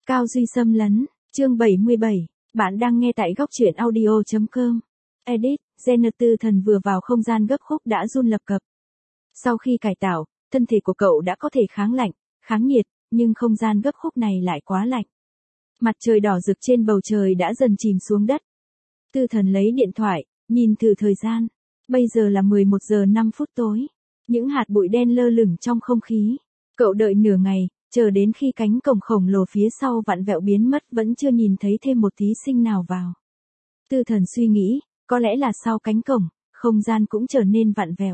Cao Duy xâm lấn, chương 77, bạn đang nghe tại góc truyện audio.com. Edit, Jenner Tư Thần vừa vào không gian gấp khúc đã run lập cập. Sau khi cải tạo, thân thể của cậu đã có thể kháng lạnh, kháng nhiệt, nhưng không gian gấp khúc này lại quá lạnh. Mặt trời đỏ rực trên bầu trời đã dần chìm xuống đất. Tư Thần lấy điện thoại, nhìn thử thời gian. Bây giờ là 11 giờ 5 phút tối. Những hạt bụi đen lơ lửng trong không khí. Cậu đợi nửa ngày, chờ đến khi cánh cổng khổng lồ phía sau vặn vẹo biến mất vẫn chưa nhìn thấy thêm một thí sinh nào vào. Tư Thần suy nghĩ, có lẽ là sau cánh cổng, không gian cũng trở nên vặn vẹo.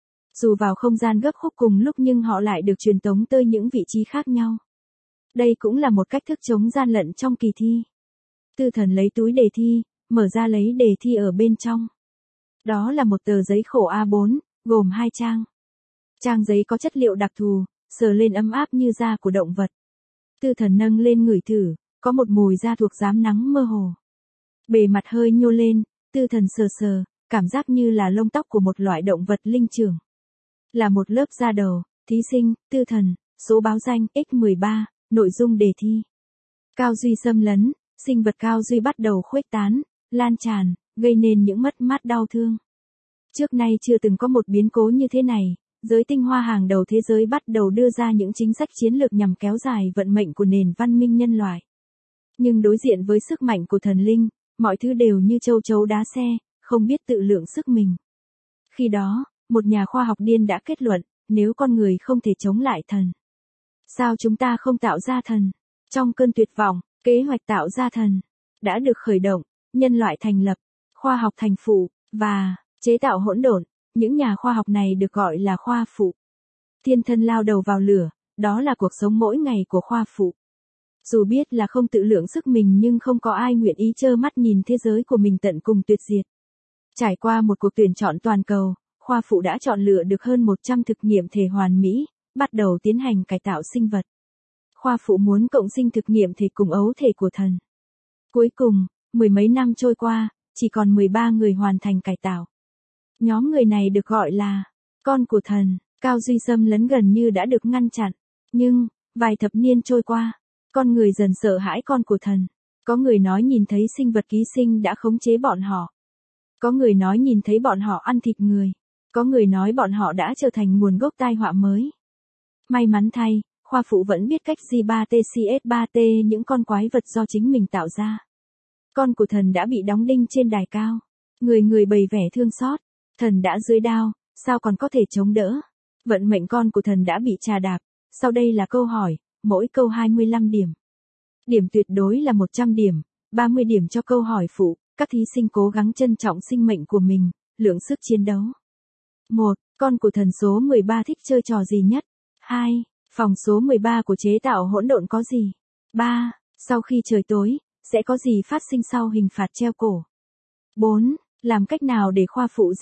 Dù vào không gian gấp khúc cùng lúc nhưng họ lại được truyền tống tới những vị trí khác nhau. Đây cũng là một cách thức chống gian lận trong kỳ thi. Tư Thần lấy túi đề thi, mở ra lấy đề thi ở bên trong. Đó là một tờ giấy khổ A4, gồm 2 trang. Trang giấy có chất liệu đặc thù, sờ lên ấm áp như da của động vật. Tư Thần nâng lên ngửi thử, có một mùi da thuộc rám nắng mơ hồ. Bề mặt hơi nhô lên, Tư Thần sờ sờ, cảm giác như là lông tóc của một loại động vật linh trưởng. Là một lớp da đầu, thí sinh, Tư Thần, số báo danh X13, nội dung đề thi. Cao Duy xâm lấn, sinh vật Cao Duy bắt đầu khuếch tán, lan tràn, gây nên những mất mát đau thương. Trước nay chưa từng có một biến cố như thế này, giới tinh hoa hàng đầu thế giới bắt đầu đưa ra những chính sách chiến lược nhằm kéo dài vận mệnh của nền văn minh nhân loại. Nhưng đối diện với sức mạnh của thần linh, mọi thứ đều như châu chấu đá xe, không biết tự lượng sức mình. Khi đó, một nhà khoa học điên đã kết luận, nếu con người không thể chống lại thần, sao chúng ta không tạo ra thần? Trong cơn tuyệt vọng, kế hoạch tạo ra thần đã được khởi động, nhân loại thành lập, khoa học thành phụ, và chế tạo hỗn độn. Những nhà khoa học này được gọi là khoa phụ. Thiên thân lao đầu vào lửa, đó là cuộc sống mỗi ngày của khoa phụ. Dù biết là không tự lượng sức mình nhưng không có ai nguyện ý trơ mắt nhìn thế giới của mình tận cùng tuyệt diệt. Trải qua một cuộc tuyển chọn toàn cầu, khoa phụ đã chọn lựa được hơn 100 thực nghiệm thể hoàn mỹ, bắt đầu tiến hành cải tạo sinh vật. Khoa phụ muốn cộng sinh thực nghiệm thể cùng ấu thể của thần. Cuối cùng, mười mấy năm trôi qua, chỉ còn 13 người hoàn thành cải tạo. Nhóm người này được gọi là con của thần. Cao Duy xâm lấn gần như đã được ngăn chặn. Nhưng, vài thập niên trôi qua, con người dần sợ hãi con của thần. Có người nói nhìn thấy sinh vật ký sinh đã khống chế bọn họ. Có người nói nhìn thấy bọn họ ăn thịt người. Có người nói bọn họ đã trở thành nguồn gốc tai họa mới. May mắn thay, khoa phụ vẫn biết cách G3TCS3T những con quái vật do chính mình tạo ra. Con của thần đã bị đóng đinh trên đài cao. Người bày vẻ thương xót. Thần đã dưới đao, sao còn có thể chống đỡ? Vận mệnh con của thần đã bị trà đạp. Sau đây là câu hỏi, mỗi câu 25 điểm. Điểm tuyệt đối là 100 điểm, 30 điểm cho câu hỏi phụ. Các thí sinh cố gắng trân trọng sinh mệnh của mình, lượng sức chiến đấu. 1. Con của thần số 13 thích chơi trò gì nhất? 2. Phòng số 13 của chế tạo hỗn độn có gì? 3. Sau khi trời tối, sẽ có gì phát sinh sau hình phạt treo cổ? 4. Làm cách nào để khoa phụ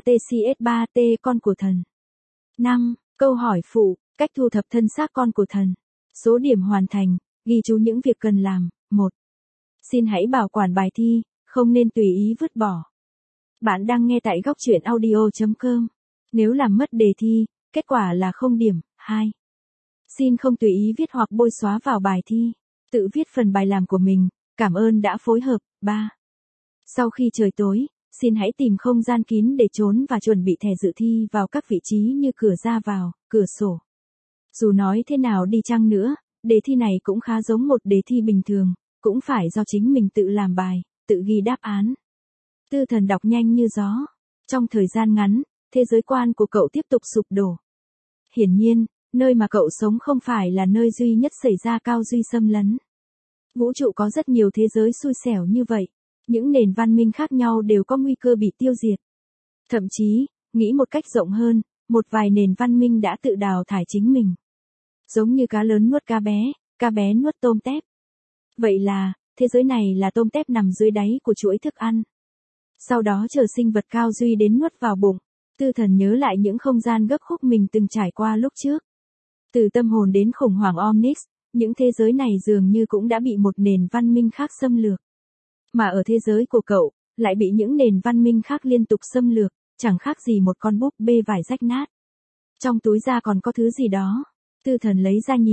G3TCS3T con của thần? 5. Câu hỏi phụ, cách thu thập thân xác con của thần. Số điểm hoàn thành, ghi chú những việc cần làm. 1. Xin hãy bảo quản bài thi, không nên tùy ý vứt bỏ. Bạn đang nghe tại góc truyện audio.com. Nếu làm mất đề thi, kết quả là 0 điểm. 2. Xin không tùy ý viết hoặc bôi xóa vào bài thi. Tự viết phần bài làm của mình, cảm ơn đã phối hợp. 3. Sau khi trời tối, xin hãy tìm không gian kín để trốn và chuẩn bị thẻ dự thi vào các vị trí như cửa ra vào, cửa sổ. Dù nói thế nào đi chăng nữa, đề thi này cũng khá giống một đề thi bình thường, cũng phải do chính mình tự làm bài, tự ghi đáp án. Tư Thần đọc nhanh như gió. Trong thời gian ngắn, thế giới quan của cậu tiếp tục sụp đổ. Hiển nhiên, nơi mà cậu sống không phải là nơi duy nhất xảy ra Cao Duy xâm lấn. Vũ trụ có rất nhiều thế giới xui xẻo như vậy. Những nền văn minh khác nhau đều có nguy cơ bị tiêu diệt. Thậm chí, nghĩ một cách rộng hơn, một vài nền văn minh đã tự đào thải chính mình. Giống như cá lớn nuốt cá bé nuốt tôm tép. Vậy là, thế giới này là tôm tép nằm dưới đáy của chuỗi thức ăn. Sau đó chờ sinh vật Cao Duy đến nuốt vào bụng. Tư Thần nhớ lại những không gian gấp khúc mình từng trải qua lúc trước. Từ tâm hồn đến khủng hoảng Omnix, những thế giới này dường như cũng đã bị một nền văn minh khác xâm lược. Mà ở thế giới của cậu, lại bị những nền văn minh khác liên tục xâm lược, chẳng khác gì một con búp bê vải rách nát. Trong túi da còn có thứ gì đó. Tư Thần lấy ra nhìn,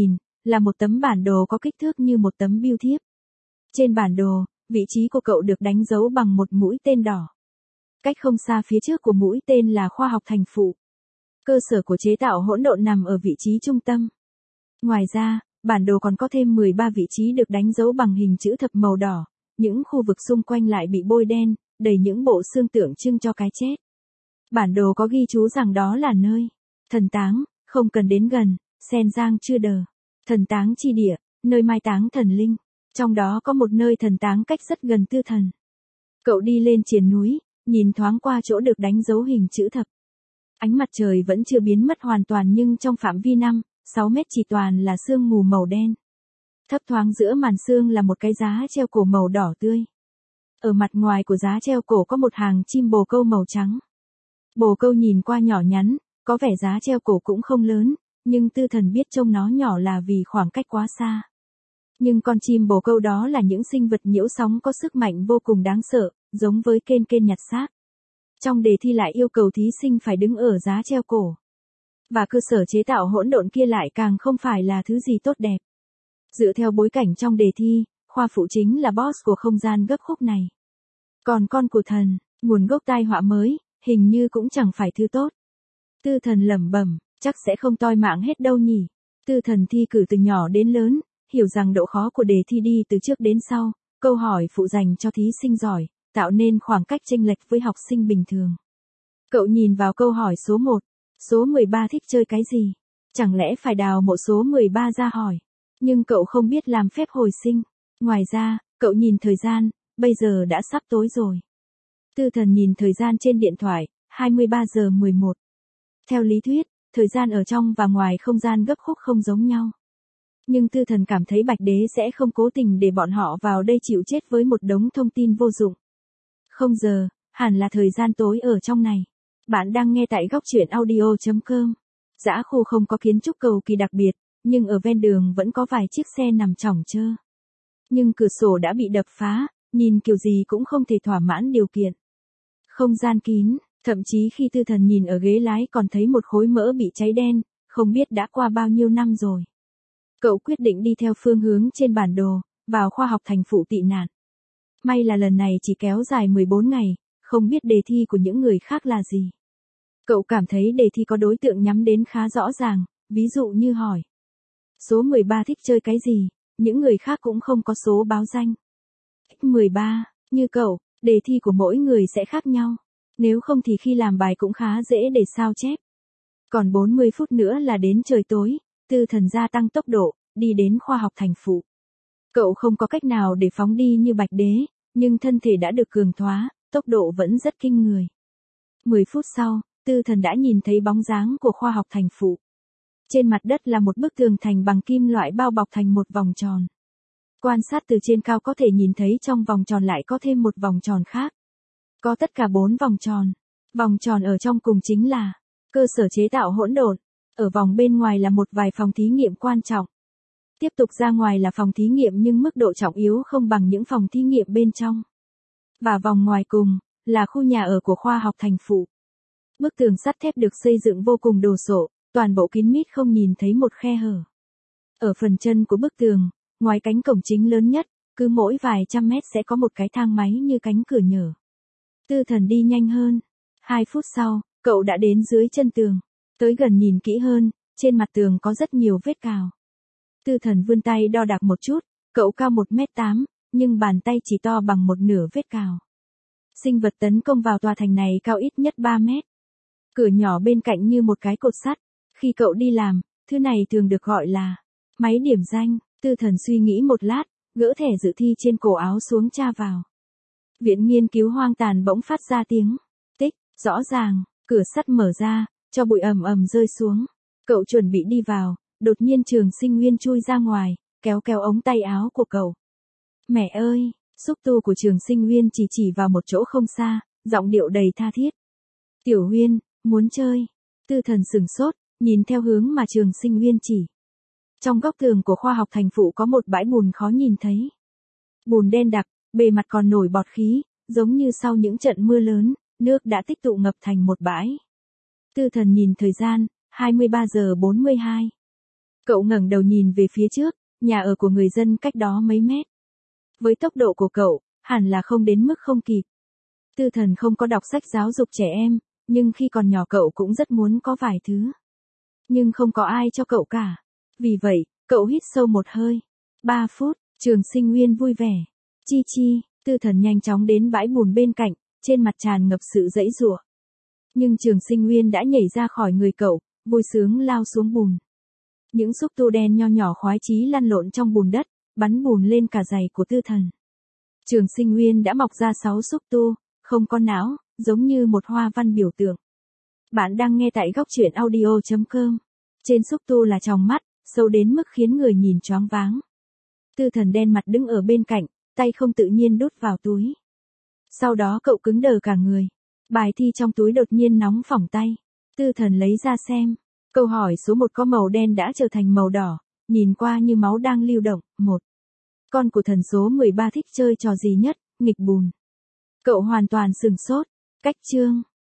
là một tấm bản đồ có kích thước như một tấm bưu thiếp. Trên bản đồ, vị trí của cậu được đánh dấu bằng một mũi tên đỏ. Cách không xa phía trước của mũi tên là khoa học thành phụ. Cơ sở của chế tạo hỗn độn nằm ở vị trí trung tâm. Ngoài ra, bản đồ còn có thêm 13 vị trí được đánh dấu bằng hình chữ thập màu đỏ, những khu vực xung quanh lại bị bôi đen, đầy những bộ xương tượng trưng cho cái chết. Bản đồ có ghi chú rằng đó là nơi thần táng, không cần đến gần, sen giang chưa đờ. Thần táng chi địa, nơi mai táng thần linh. Trong đó có một nơi thần táng cách rất gần Tư Thần. Cậu đi lên triền núi, nhìn thoáng qua chỗ được đánh dấu hình chữ thập. Ánh mặt trời vẫn chưa biến mất hoàn toàn nhưng trong phạm vi 5-6 mét chỉ toàn là sương mù màu đen. Thấp thoáng giữa màn sương là một cái giá treo cổ màu đỏ tươi. Ở mặt ngoài của giá treo cổ có một hàng chim bồ câu màu trắng. Bồ câu nhìn qua nhỏ nhắn, có vẻ giá treo cổ cũng không lớn, nhưng Tư Thần biết trông nó nhỏ là vì khoảng cách quá xa. Nhưng con chim bồ câu đó là những sinh vật nhiễu sóng có sức mạnh vô cùng đáng sợ, giống với kên kên nhặt xác. Trong đề thi lại yêu cầu thí sinh phải đứng ở giá treo cổ. Và cơ sở chế tạo hỗn độn kia lại càng không phải là thứ gì tốt đẹp. Dựa theo bối cảnh trong đề thi, khoa phụ chính là boss của không gian gấp khúc này. Còn con của thần, nguồn gốc tai họa mới, hình như cũng chẳng phải thứ tốt. Tư Thần lẩm bẩm, chắc sẽ không toi mạng hết đâu nhỉ. Tư Thần thi cử từ nhỏ đến lớn, hiểu rằng độ khó của đề thi đi từ trước đến sau, câu hỏi phụ dành cho thí sinh giỏi, tạo nên khoảng cách chênh lệch với học sinh bình thường. Cậu nhìn vào câu hỏi số 1, số 13 thích chơi cái gì? Chẳng lẽ phải đào một số 13 ra hỏi? Nhưng cậu không biết làm phép hồi sinh. Ngoài ra, cậu nhìn thời gian, bây giờ đã sắp tối rồi. Tư Thần nhìn thời gian trên điện thoại, 23 giờ 11. Theo lý thuyết, thời gian ở trong và ngoài không gian gấp khúc không giống nhau. Nhưng Tư Thần cảm thấy Bạch Đế sẽ không cố tình để bọn họ vào đây chịu chết với một đống thông tin vô dụng. 0 giờ, hẳn là thời gian tối ở trong này. Bạn đang nghe tại góc truyện audio.com. Dã khu không có kiến trúc cầu kỳ đặc biệt, nhưng ở ven đường vẫn có vài chiếc xe nằm chỏng chơ. Nhưng cửa sổ đã bị đập phá, nhìn kiểu gì cũng không thể thỏa mãn điều kiện. Không gian kín, thậm chí khi Tư Thần nhìn ở ghế lái còn thấy một khối mỡ bị cháy đen, không biết đã qua bao nhiêu năm rồi. Cậu quyết định đi theo phương hướng trên bản đồ, vào khoa học thành phụ tị nạn. May là lần này chỉ kéo dài 14 ngày, không biết đề thi của những người khác là gì. Cậu cảm thấy đề thi có đối tượng nhắm đến khá rõ ràng, ví dụ như hỏi. Số 13 thích chơi cái gì, những người khác cũng không có số báo danh. 13, như cậu, đề thi của mỗi người sẽ khác nhau. Nếu không thì khi làm bài cũng khá dễ để sao chép. Còn 40 phút nữa là đến trời tối, Tư Thần gia tăng tốc độ, đi đến khoa học thành phụ. Cậu không có cách nào để phóng đi như Bạch Đế, nhưng thân thể đã được cường hóa, tốc độ vẫn rất kinh người. 10 phút sau, Tư Thần đã nhìn thấy bóng dáng của khoa học thành phụ. Trên mặt đất là một bức tường thành bằng kim loại bao bọc thành một vòng tròn. Quan sát từ trên cao có thể nhìn thấy trong vòng tròn lại có thêm một vòng tròn khác. Có tất cả 4 vòng tròn. Vòng tròn ở trong cùng chính là cơ sở chế tạo hỗn độn. Ở vòng bên ngoài là một vài phòng thí nghiệm quan trọng. Tiếp tục ra ngoài là phòng thí nghiệm nhưng mức độ trọng yếu không bằng những phòng thí nghiệm bên trong. Và vòng ngoài cùng là khu nhà ở của khoa học thành phụ. Bức tường sắt thép được xây dựng vô cùng đồ sộ, toàn bộ kín mít không nhìn thấy một khe hở. Ở phần chân của bức tường, ngoài cánh cổng chính lớn nhất, cứ mỗi vài trăm mét sẽ có một cái thang máy như cánh cửa nhở. Tư Thần đi nhanh hơn. 2 phút sau, cậu đã đến dưới chân tường. Tới gần nhìn kỹ hơn, trên mặt tường có rất nhiều vết cào. Tư Thần vươn tay đo đạc một chút, cậu cao 1m8, nhưng bàn tay chỉ to bằng một nửa vết cào. Sinh vật tấn công vào tòa thành này cao ít nhất 3 mét. Cửa nhỏ bên cạnh như một cái cột sắt. Khi cậu đi làm, thứ này thường được gọi là máy điểm danh. Tư Thần suy nghĩ một lát, gỡ thẻ dự thi trên cổ áo xuống tra vào. Viện nghiên cứu hoang tàn bỗng phát ra tiếng tích, rõ ràng, cửa sắt mở ra, cho bụi ầm ầm rơi xuống. Cậu chuẩn bị đi vào, đột nhiên Trường Sinh Nguyên chui ra ngoài, kéo kéo ống tay áo của cậu. Mẹ ơi, xúc tu của Trường Sinh Nguyên chỉ vào một chỗ không xa, giọng điệu đầy tha thiết. Tiểu Huyên, muốn chơi. Tư Thần sửng sốt, nhìn theo hướng mà Trường Sinh Nguyên chỉ. Trong góc tường của khoa học thành phụ có một bãi bùn khó nhìn thấy. Bùn đen đặc, bề mặt còn nổi bọt khí, giống như sau những trận mưa lớn, nước đã tích tụ ngập thành một bãi. Tư Thần nhìn thời gian, 23 giờ 42. Cậu ngẩng đầu nhìn về phía trước, nhà ở của người dân cách đó mấy mét. Với tốc độ của cậu, hẳn là không đến mức không kịp. Tư Thần không có đọc sách giáo dục trẻ em, nhưng khi còn nhỏ cậu cũng rất muốn có vài thứ. Nhưng không có ai cho cậu cả. Vì vậy, cậu hít sâu một hơi. 3 phút, Trường Sinh Nguyên vui vẻ. Chi chi, Tư Thần nhanh chóng đến bãi bùn bên cạnh, trên mặt tràn ngập sự giãy giụa. Nhưng Trường Sinh Nguyên đã nhảy ra khỏi người cậu, vui sướng lao xuống bùn. Những xúc tu đen nho nhỏ khoái chí lăn lộn trong bùn đất, bắn bùn lên cả giày của Tư Thần. Trường Sinh Nguyên đã mọc ra 6 xúc tu, không có não, giống như một hoa văn biểu tượng. Bạn đang nghe tại góc truyện audio.com. Trên xúc tu là tròng mắt, sâu đến mức khiến người nhìn choáng váng. Tư Thần đen mặt đứng ở bên cạnh, tay không tự nhiên đút vào túi. Sau đó cậu cứng đờ cả người. Bài thi trong túi đột nhiên nóng phỏng tay. Tư Thần lấy ra xem. Câu hỏi số 1 có màu đen đã trở thành màu đỏ, nhìn qua như máu đang lưu động. 1. Con của thần số 13 thích chơi trò gì nhất? Nghịch bùn. Cậu hoàn toàn sửng sốt. Cách chương.